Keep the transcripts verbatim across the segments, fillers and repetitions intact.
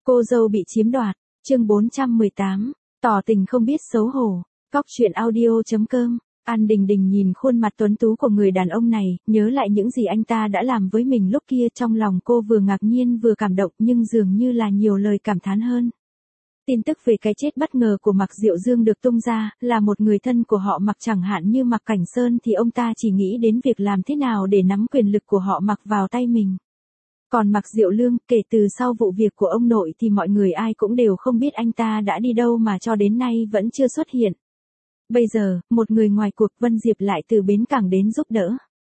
Cô dâu bị chiếm đoạt, chương bốn trăm mười tám, tỏ tình không biết xấu hổ. Cóc truyện audio.com. An Đình Đình nhìn khuôn mặt tuấn tú của người đàn ông này, nhớ lại những gì anh ta đã làm với mình lúc kia, trong lòng cô vừa ngạc nhiên vừa cảm động, nhưng dường như là nhiều lời cảm thán hơn. Tin tức về cái chết bất ngờ của Mạc Diệu Dương được tung ra, là một người thân của họ Mạc chẳng hạn như Mạc Cảnh Sơn thì ông ta chỉ nghĩ đến việc làm thế nào để nắm quyền lực của họ Mạc vào tay mình. Còn Mạc Diệu Lương, kể từ sau vụ việc của ông nội thì mọi người ai cũng đều không biết anh ta đã đi đâu mà cho đến nay vẫn chưa xuất hiện. Bây giờ, một người ngoài cuộc, Vân Diệp lại từ bến cảng đến giúp đỡ.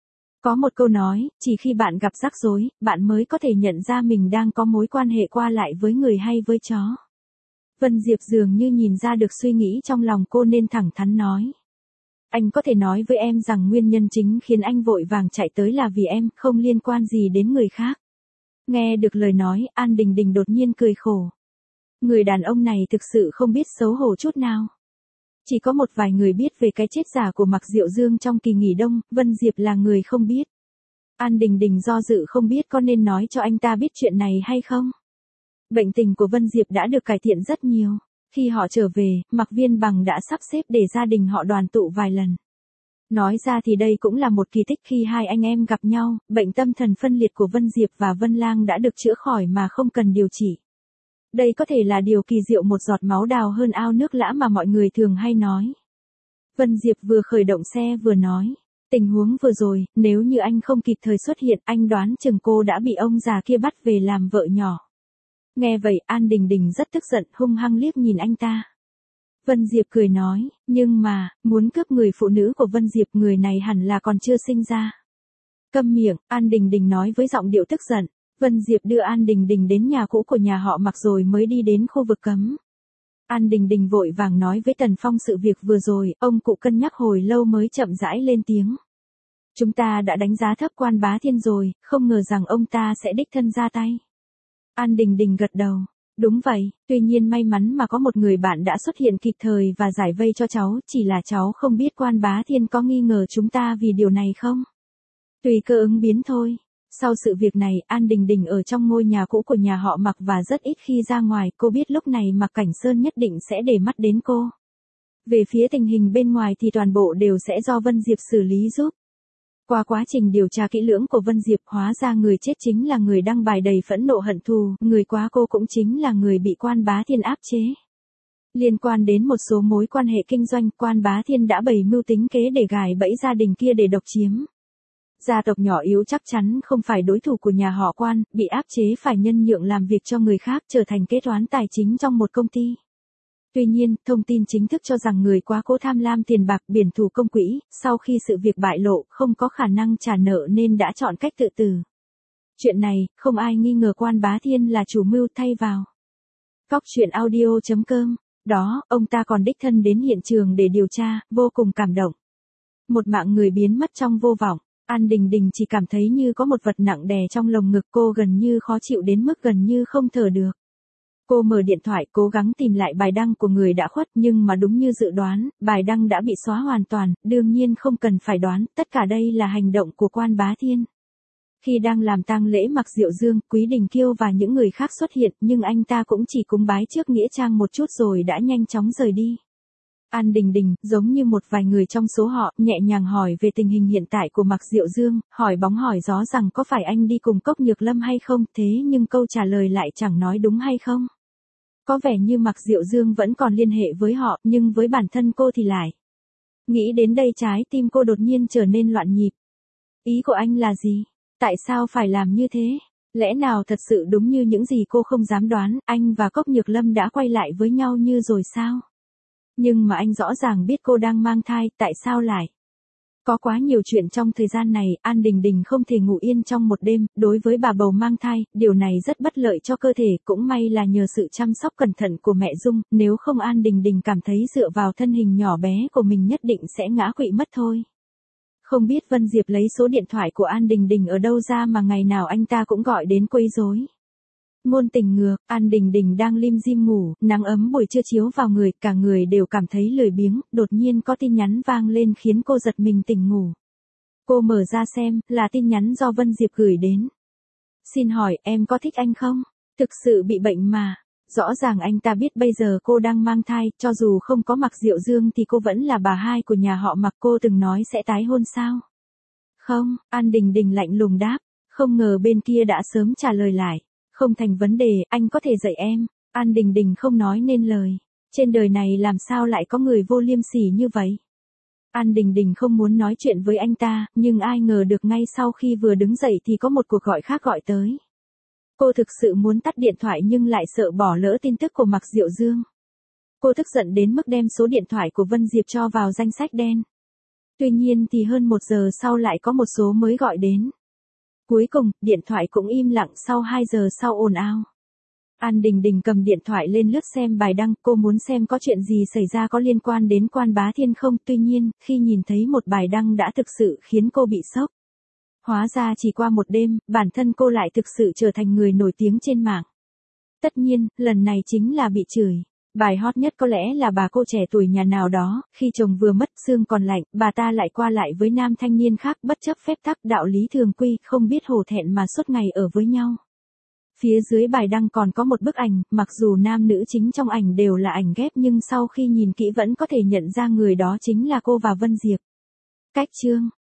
Có một câu nói, chỉ khi bạn gặp rắc rối, bạn mới có thể nhận ra mình đang có mối quan hệ qua lại với người hay với chó. Vân Diệp dường như nhìn ra được suy nghĩ trong lòng cô nên thẳng thắn nói. Anh có thể nói với em rằng nguyên nhân chính khiến anh vội vàng chạy tới là vì em, không liên quan gì đến người khác. Nghe được lời nói, An Đình Đình đột nhiên cười khổ. Người đàn ông này thực sự không biết xấu hổ chút nào. Chỉ có một vài người biết về cái chết giả của Mạc Diệu Dương trong kỳ nghỉ đông, Vân Diệp là người không biết. An Đình Đình do dự không biết có nên nói cho anh ta biết chuyện này hay không. Bệnh tình của Vân Diệp đã được cải thiện rất nhiều. Khi họ trở về, Mạc Viên Bằng đã sắp xếp để gia đình họ đoàn tụ vài lần. Nói ra thì đây cũng là một kỳ tích khi hai anh em gặp nhau, bệnh tâm thần phân liệt của Vân Diệp và Vân Lang đã được chữa khỏi mà không cần điều trị. Đây có thể là điều kỳ diệu một giọt máu đào hơn ao nước lã mà mọi người thường hay nói. Vân Diệp vừa khởi động xe vừa nói, tình huống vừa rồi, nếu như anh không kịp thời xuất hiện, anh đoán chừng cô đã bị ông già kia bắt về làm vợ nhỏ. Nghe vậy, An Đình Đình rất tức giận, hung hăng liếc nhìn anh ta. Vân Diệp cười nói, nhưng mà, muốn cướp người phụ nữ của Vân Diệp, người này hẳn là còn chưa sinh ra. Câm miệng, An Đình Đình nói với giọng điệu tức giận. Vân Diệp đưa An Đình Đình đến nhà cũ của nhà họ Mạc rồi mới đi đến khu vực cấm. An Đình Đình vội vàng nói với Tần Phong sự việc vừa rồi, ông cụ cân nhắc hồi lâu mới chậm rãi lên tiếng. Chúng ta đã đánh giá thấp Quan Bá Thiên rồi, không ngờ rằng ông ta sẽ đích thân ra tay. An Đình Đình gật đầu. Đúng vậy, tuy nhiên may mắn mà có một người bạn đã xuất hiện kịp thời và giải vây cho cháu, chỉ là cháu không biết Quan Bá Thiên có nghi ngờ chúng ta vì điều này không? Tùy cơ ứng biến thôi. Sau sự việc này, An Đình Đình ở trong ngôi nhà cũ của nhà họ Mạc và rất ít khi ra ngoài, cô biết lúc này Mạc Cảnh Sơn nhất định sẽ để mắt đến cô. Về phía tình hình bên ngoài thì toàn bộ đều sẽ do Vân Diệp xử lý giúp. Qua quá trình điều tra kỹ lưỡng của Vân Diệp, hóa ra người chết chính là người đăng bài đầy phẫn nộ hận thù, người quá cô cũng chính là người bị Quan Bá Thiên áp chế. Liên quan đến một số mối quan hệ kinh doanh, Quan Bá Thiên đã bày mưu tính kế để gài bẫy gia đình kia để độc chiếm. Gia tộc nhỏ yếu chắc chắn không phải đối thủ của nhà họ Quan, bị áp chế phải nhân nhượng làm việc cho người khác, trở thành kế toán tài chính trong một công ty. Tuy nhiên, thông tin chính thức cho rằng người quá cố tham lam tiền bạc, biển thủ công quỹ, sau khi sự việc bại lộ, không có khả năng trả nợ nên đã chọn cách tự tử. Chuyện này, không ai nghi ngờ Quan Bá Thiên là chủ mưu thay vào. Cóc truyện audio.com. Đó, ông ta còn đích thân đến hiện trường để điều tra, vô cùng cảm động. Một mạng người biến mất trong vô vọng. An Đình Đình chỉ cảm thấy như có một vật nặng đè trong lồng ngực cô, gần như khó chịu đến mức gần như không thở được. Cô mở điện thoại cố gắng tìm lại bài đăng của người đã khuất, nhưng mà đúng như dự đoán, bài đăng đã bị xóa hoàn toàn, đương nhiên không cần phải đoán, tất cả đây là hành động của Quan Bá Thiên. Khi đang làm tang lễ Mạc Diệu Dương, Quý Đình Kiêu và những người khác xuất hiện, nhưng anh ta cũng chỉ cúng bái trước nghĩa trang một chút rồi đã nhanh chóng rời đi. An Đình Đình, giống như một vài người trong số họ, nhẹ nhàng hỏi về tình hình hiện tại của Mạc Diệu Dương, hỏi bóng hỏi gió rằng có phải anh đi cùng Cốc Nhược Lâm hay không, thế nhưng câu trả lời lại chẳng nói đúng hay không. Có vẻ như Mạc Diệu Dương vẫn còn liên hệ với họ, nhưng với bản thân cô thì lại. Nghĩ đến đây trái tim cô đột nhiên trở nên loạn nhịp. Ý của anh là gì? Tại sao phải làm như thế? Lẽ nào thật sự đúng như những gì cô không dám đoán, anh và Cốc Nhược Lâm đã quay lại với nhau như rồi sao? Nhưng mà anh rõ ràng biết cô đang mang thai, tại sao lại? Có quá nhiều chuyện trong thời gian này, An Đình Đình không thể ngủ yên trong một đêm, đối với bà bầu mang thai, điều này rất bất lợi cho cơ thể, cũng may là nhờ sự chăm sóc cẩn thận của mẹ Dung, nếu không An Đình Đình cảm thấy dựa vào thân hình nhỏ bé của mình nhất định sẽ ngã quỵ mất thôi. Không biết Vân Diệp lấy số điện thoại của An Đình Đình ở đâu ra mà ngày nào anh ta cũng gọi đến quấy rối. Ngôn tình ngược, An Đình Đình đang lim dim ngủ, nắng ấm buổi trưa chiếu vào người, cả người đều cảm thấy lười biếng, đột nhiên có tin nhắn vang lên khiến cô giật mình tỉnh ngủ. Cô mở ra xem, là tin nhắn do Vân Diệp gửi đến. Xin hỏi, em có thích anh không? Thực sự bị bệnh mà, Rõ ràng anh ta biết bây giờ cô đang mang thai, cho dù không có Mạc Diệu Dương thì cô vẫn là bà hai của nhà họ Mạc, cô từng nói sẽ tái hôn sao? Không, An Đình Đình lạnh lùng đáp, không ngờ bên kia đã sớm trả lời lại. Không thành vấn đề, anh có thể dạy em. An Đình Đình không nói nên lời. Trên đời này làm sao lại có người vô liêm sỉ như vậy? An Đình Đình không muốn nói chuyện với anh ta, nhưng ai ngờ được ngay sau khi vừa đứng dậy thì có một cuộc gọi khác gọi tới. Cô thực sự muốn tắt điện thoại nhưng lại sợ bỏ lỡ tin tức của Mạc Diệu Dương. Cô tức giận đến mức đem số điện thoại của Vân Diệp cho vào danh sách đen. Tuy nhiên thì hơn một giờ sau lại có một số mới gọi đến. Cuối cùng, điện thoại cũng im lặng sau hai giờ sau ồn ào. An Đình Đình cầm điện thoại lên lướt xem bài đăng, cô muốn xem có chuyện gì xảy ra có liên quan đến Quan Bá Thiên không, tuy nhiên, khi nhìn thấy một bài đăng đã thực sự khiến cô bị sốc. Hóa ra chỉ qua một đêm, bản thân cô lại thực sự trở thành người nổi tiếng trên mạng. Tất nhiên, lần này chính là bị chửi. Bài hot nhất có lẽ là bà cô trẻ tuổi nhà nào đó, khi chồng vừa mất xương còn lạnh, bà ta lại qua lại với nam thanh niên khác bất chấp phép tắc đạo lý thường quy, không biết hổ thẹn mà suốt ngày ở với nhau. Phía dưới bài đăng còn có một bức ảnh, mặc dù nam nữ chính trong ảnh đều là ảnh ghép nhưng sau khi nhìn kỹ vẫn có thể nhận ra người đó chính là cô và Vân Diệp. Cách chương